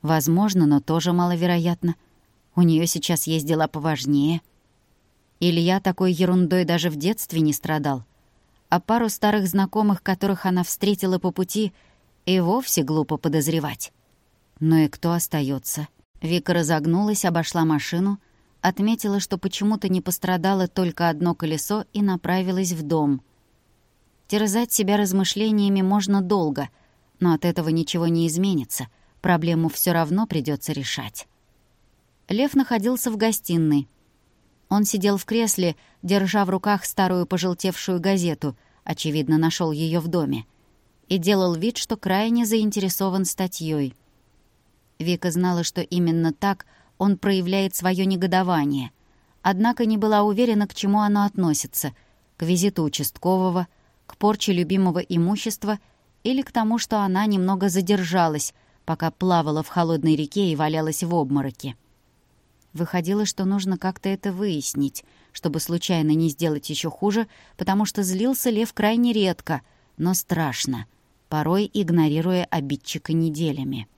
Возможно, но тоже маловероятно. У нее сейчас есть дела поважнее. Илья такой ерундой даже в детстве не страдал. А пару старых знакомых, которых она встретила по пути, и вовсе глупо подозревать. Ну и кто остается? Вика разогнулась, обошла машину, отметила, что почему-то не пострадало только одно колесо, и направилась в дом. Терзать себя размышлениями можно долго, но от этого ничего не изменится. Проблему все равно придется решать. Лев находился в гостиной. Он сидел в кресле, держа в руках старую пожелтевшую газету, очевидно, нашел ее в доме, и делал вид, что крайне заинтересован статьей. Вика знала, что именно так он проявляет свое негодование, однако не была уверена, к чему оно относится — к визиту участкового, к порче любимого имущества или к тому, что она немного задержалась, пока плавала в холодной реке и валялась в обмороке. Выходило, что нужно как-то это выяснить, чтобы случайно не сделать еще хуже, потому что злился Лев крайне редко, но страшно, порой игнорируя обидчика неделями.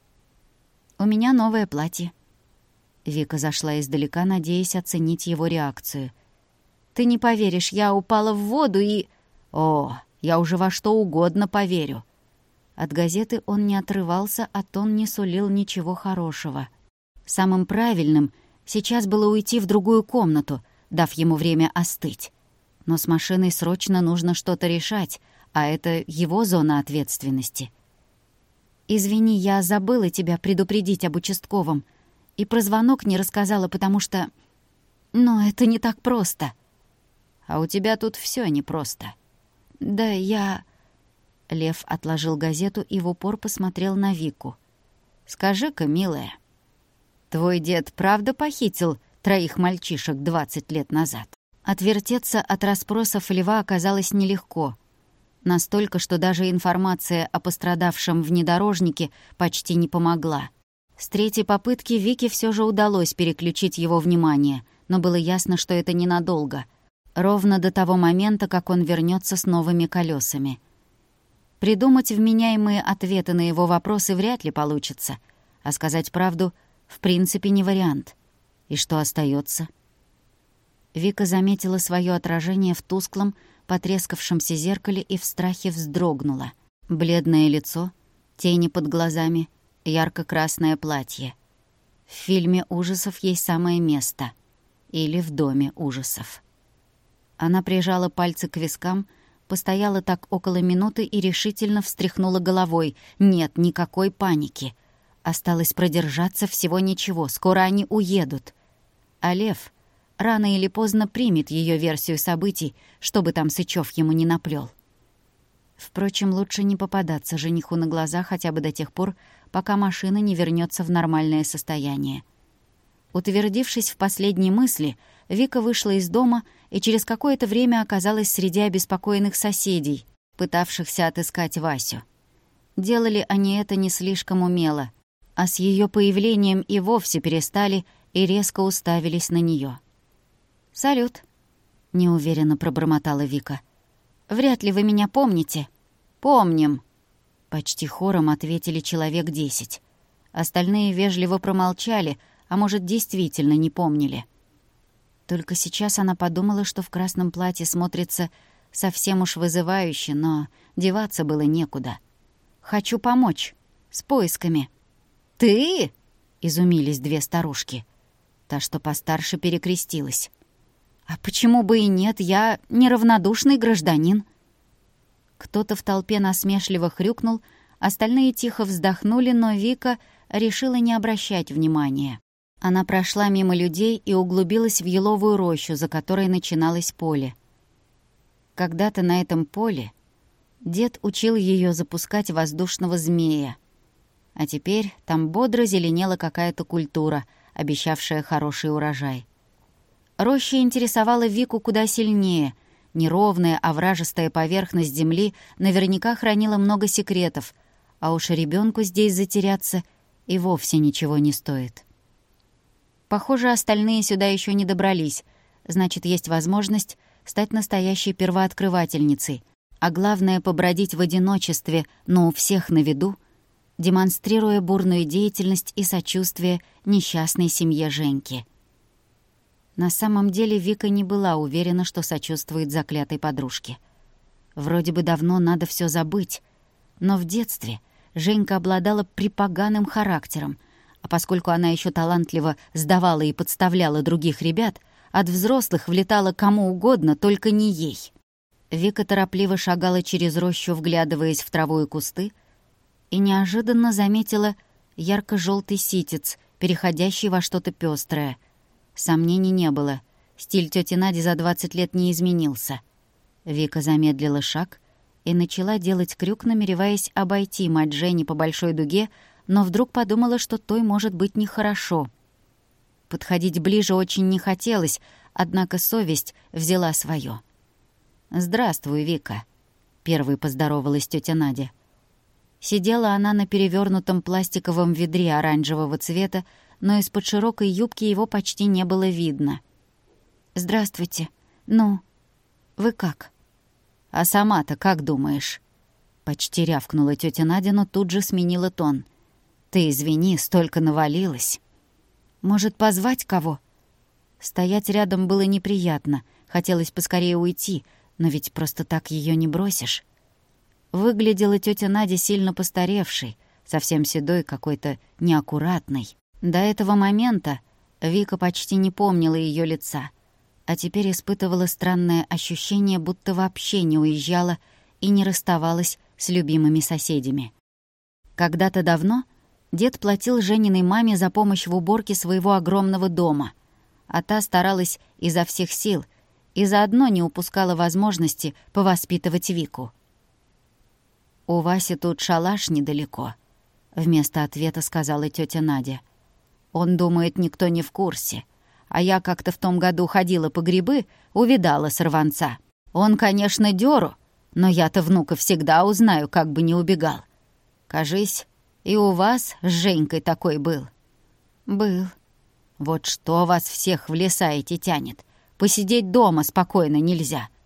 «У меня новое платье». Вика зашла издалека, надеясь оценить его реакцию. «Ты не поверишь, я упала в воду и...» «О, я уже во что угодно поверю». От газеты он не отрывался, а тон не сулил ничего хорошего. Самым правильным сейчас было уйти в другую комнату, дав ему время остыть. Но с машиной срочно нужно что-то решать, а это его зона ответственности. «Извини, я забыла тебя предупредить об участковом. И про звонок не рассказала, потому что... Но это не так просто». «А у тебя тут все непросто». «Да я...» Лев отложил газету и в упор посмотрел на Вику. «Скажи-ка, милая, твой дед правда похитил 3 мальчишек 20 лет назад?» Отвертеться от расспросов Льва оказалось нелегко. Настолько, что даже информация о пострадавшем внедорожнике почти не помогла. С 3-й попытки Вике все же удалось переключить его внимание, но было ясно, что это ненадолго. Ровно до того момента, как он вернется с новыми колесами. Придумать вменяемые ответы на его вопросы вряд ли получится, а сказать правду в принципе не вариант. И что остается? Вика заметила свое отражение в тусклом, потрескавшемся зеркале и в страхе вздрогнула. Бледное лицо, тени под глазами, ярко-красное платье. В фильме ужасов ей самое место. Или в доме ужасов. Она прижала пальцы к вискам, постояла так около минуты и решительно встряхнула головой. Нет, никакой паники. Осталось продержаться всего ничего, скоро они уедут. А Лев рано или поздно примет ее версию событий, чтобы там Сычев ему не наплел. Впрочем, лучше не попадаться жениху на глаза хотя бы до тех пор, пока машина не вернется в нормальное состояние. Утвердившись в последней мысли, Вика вышла из дома и через какое-то время оказалась среди обеспокоенных соседей, пытавшихся отыскать Васю. Делали они это не слишком умело, а с ее появлением и вовсе перестали и резко уставились на нее. «Салют», — неуверенно пробормотала Вика. «Вряд ли вы меня помните». «Помним», — почти хором ответили человек 10. Остальные вежливо промолчали, а может, действительно не помнили. Только сейчас она подумала, что в красном платье смотрится совсем уж вызывающе, но деваться было некуда. «Хочу помочь. С поисками». «Ты?» — изумились 2 старушки. Та, что постарше, перекрестилась. «А почему бы и нет? Я неравнодушный гражданин». Кто-то в толпе насмешливо хрюкнул, остальные тихо вздохнули, но Вика решила не обращать внимания. Она прошла мимо людей и углубилась в еловую рощу, за которой начиналось поле. Когда-то на этом поле дед учил ее запускать воздушного змея. А теперь там бодро зеленела какая-то культура, обещавшая хороший урожай. Роща интересовала Вику куда сильнее. Неровная, овражистая поверхность земли наверняка хранила много секретов, а уж ребенку здесь затеряться и вовсе ничего не стоит. Похоже, остальные сюда еще не добрались, значит, есть возможность стать настоящей первооткрывательницей, а главное — побродить в одиночестве, но у всех на виду. демонстрируя бурную деятельность и сочувствие несчастной семье Женьки. На самом деле Вика не была уверена, что сочувствует заклятой подружке. Вроде бы давно надо все забыть, но в детстве Женька обладала припоганым характером, а поскольку она еще талантливо сдавала и подставляла других ребят, от взрослых влетала кому угодно, только не ей. Вика торопливо шагала через рощу, вглядываясь в траву и кусты, и неожиданно заметила ярко-желтый ситец, переходящий во что-то пестрое. Сомнений не было. Стиль тёти Нади за 20 лет не изменился. Вика замедлила шаг и начала делать крюк, намереваясь обойти мать Жени по большой дуге, но вдруг подумала, что той может быть нехорошо. Подходить ближе очень не хотелось, однако совесть взяла своё. «Здравствуй, Вика», — первой поздоровалась тётя Надя. Сидела она на перевёрнутом пластиковом ведре оранжевого цвета, но из-под широкой юбки его почти не было видно. «Здравствуйте. Ну, вы как?» «А сама-то как думаешь?» Почти рявкнула тётя Надя, но тут же сменила тон. «Ты извини, столько навалилось». «Может, позвать кого?» Стоять рядом было неприятно, хотелось поскорее уйти, но ведь просто так её не бросишь. Выглядела тётя Надя сильно постаревшей, совсем седой, какой-то неаккуратной. До этого момента Вика почти не помнила её лица, а теперь испытывала странное ощущение, будто вообще не уезжала и не расставалась с любимыми соседями. Когда-то давно дед платил Жениной маме за помощь в уборке своего огромного дома, а та старалась изо всех сил и заодно не упускала возможности повоспитывать Вику. «У Васи тут шалаш недалеко», — вместо ответа сказала тётя Надя. «Он думает, никто не в курсе. А я как-то в том году ходила по грибы, увидала сорванца. Он, конечно, дёру, но я-то внука всегда узнаю, как бы не убегал. Кажись, и у вас с Женькой такой был». «Был». «Вот что вас всех в леса эти тянет. Посидеть дома спокойно нельзя.